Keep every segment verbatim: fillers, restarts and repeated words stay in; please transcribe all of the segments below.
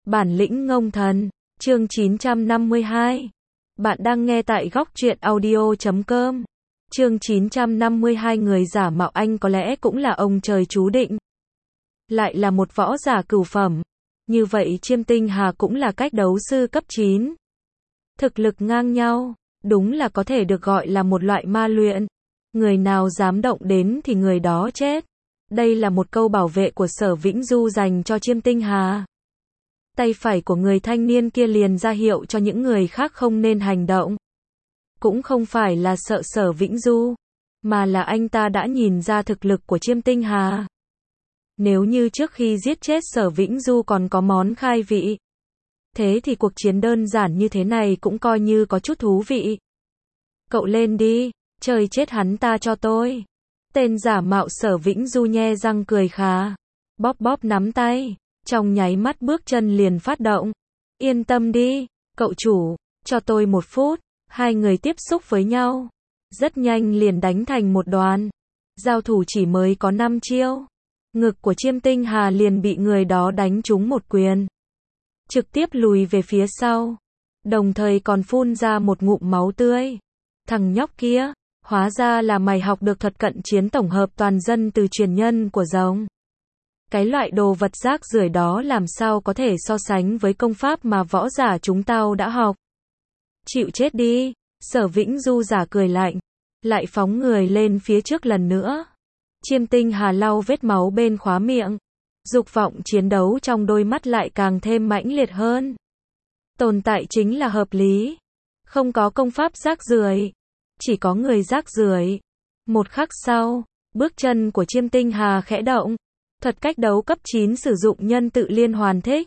Bản lĩnh ngông thần, chương chín trăm năm mươi hai. Bạn đang nghe tại góc truyện audio chấm com. Chương chín trăm năm mươi hai người giả mạo anh có lẽ cũng là ông trời chú định. Lại là một võ giả cửu phẩm. Như vậy Chiêm Tinh Hà cũng là cách đấu sư cấp chín. Thực lực ngang nhau, đúng là có thể được gọi là một loại ma luyện. Người nào dám động đến thì người đó chết. Đây là một câu bảo vệ của Sở Vĩnh Du dành cho Chiêm Tinh Hà. Tay phải của người thanh niên kia liền ra hiệu cho những người khác không nên hành động. Cũng không phải là sợ Sở Vĩnh Du, mà là anh ta đã nhìn ra thực lực của Chiêm Tinh Hà. Nếu như trước khi giết chết Sở Vĩnh Du còn có món khai vị, thế thì cuộc chiến đơn giản như thế này cũng coi như có chút thú vị. Cậu lên đi, chơi chết hắn ta cho tôi. Tên giả mạo Sở Vĩnh Du nhe răng cười khà, bóp bóp nắm tay, trong nháy mắt bước chân liền phát động. Yên tâm đi, cậu chủ, cho tôi một phút. Hai người tiếp xúc với nhau, rất nhanh liền đánh thành một đoàn. Giao thủ chỉ mới có năm chiêu, ngực của Chiêm Tinh Hà liền bị người đó đánh trúng một quyền, trực tiếp lùi về phía sau, đồng thời còn phun ra một ngụm máu tươi. Thằng nhóc kia, hóa ra là mày học được thuật cận chiến tổng hợp toàn dân từ truyền nhân của rồng. Cái loại đồ vật rác rưởi đó làm sao có thể so sánh với công pháp mà võ giả chúng tao đã học. Chịu chết đi, Sở Vĩnh Du giả cười lạnh, lại phóng người lên phía trước lần nữa. Chiêm Tinh Hà lau vết máu bên khóe miệng, dục vọng chiến đấu trong đôi mắt lại càng thêm mãnh liệt hơn. Tồn tại chính là hợp lý, không có công pháp rác rưởi, chỉ có người rác rưởi. Một khắc sau, bước chân của Chiêm Tinh Hà khẽ động, thuật cách đấu cấp chín sử dụng nhân tự liên hoàn thích.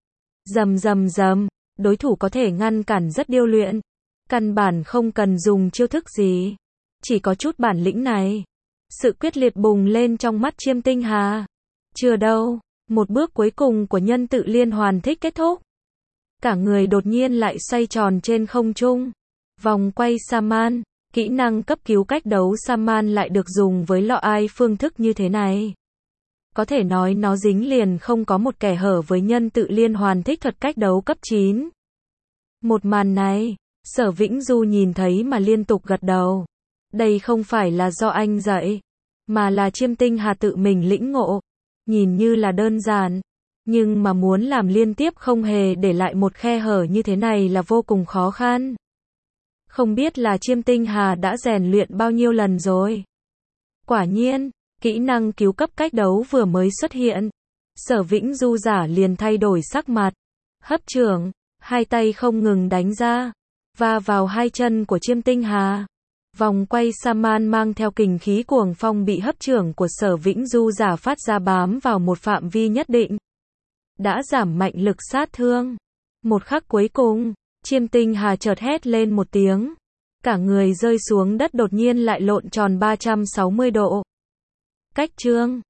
Rầm rầm rầm, đối thủ có thể ngăn cản rất điêu luyện, căn bản không cần dùng chiêu thức gì, chỉ có chút bản lĩnh này. Sự quyết liệt bùng lên trong mắt Chiêm Tinh Hà. Chưa đâu, một bước cuối cùng của nhân tự liên hoàn thích kết thúc, cả người đột nhiên lại xoay tròn trên không trung. Vòng quay Saman, kỹ năng cấp cứu cách đấu Saman lại được dùng với loại ai phương thức như thế này. Có thể nói nó dính liền không có một kẻ hở với nhân tự liên hoàn thích thuật cách đấu cấp chín. Một màn này, Sở Vĩnh Du nhìn thấy mà liên tục gật đầu. Đây không phải là do anh dạy, mà là Chiêm Tinh Hà tự mình lĩnh ngộ. Nhìn như là đơn giản, nhưng mà muốn làm liên tiếp không hề để lại một khe hở như thế này là vô cùng khó khăn. Không biết là Chiêm Tinh Hà đã rèn luyện bao nhiêu lần rồi. Quả nhiên, kỹ năng cứu cấp cách đấu vừa mới xuất hiện, Sở Vĩnh Du giả liền thay đổi sắc mặt. Hấp chưởng, hai tay không ngừng đánh ra, va vào hai chân của Chiêm Tinh Hà. Vòng quay Saman mang theo kình khí cuồng phong bị hấp chưởng của Sở Vĩnh Du giả phát ra bám vào một phạm vi nhất định, đã giảm mạnh lực sát thương. Một khắc cuối cùng, Chiêm Tinh Hà chợt hét lên một tiếng, cả người rơi xuống đất đột nhiên lại lộn tròn ba trăm sáu mươi độ. Cách chương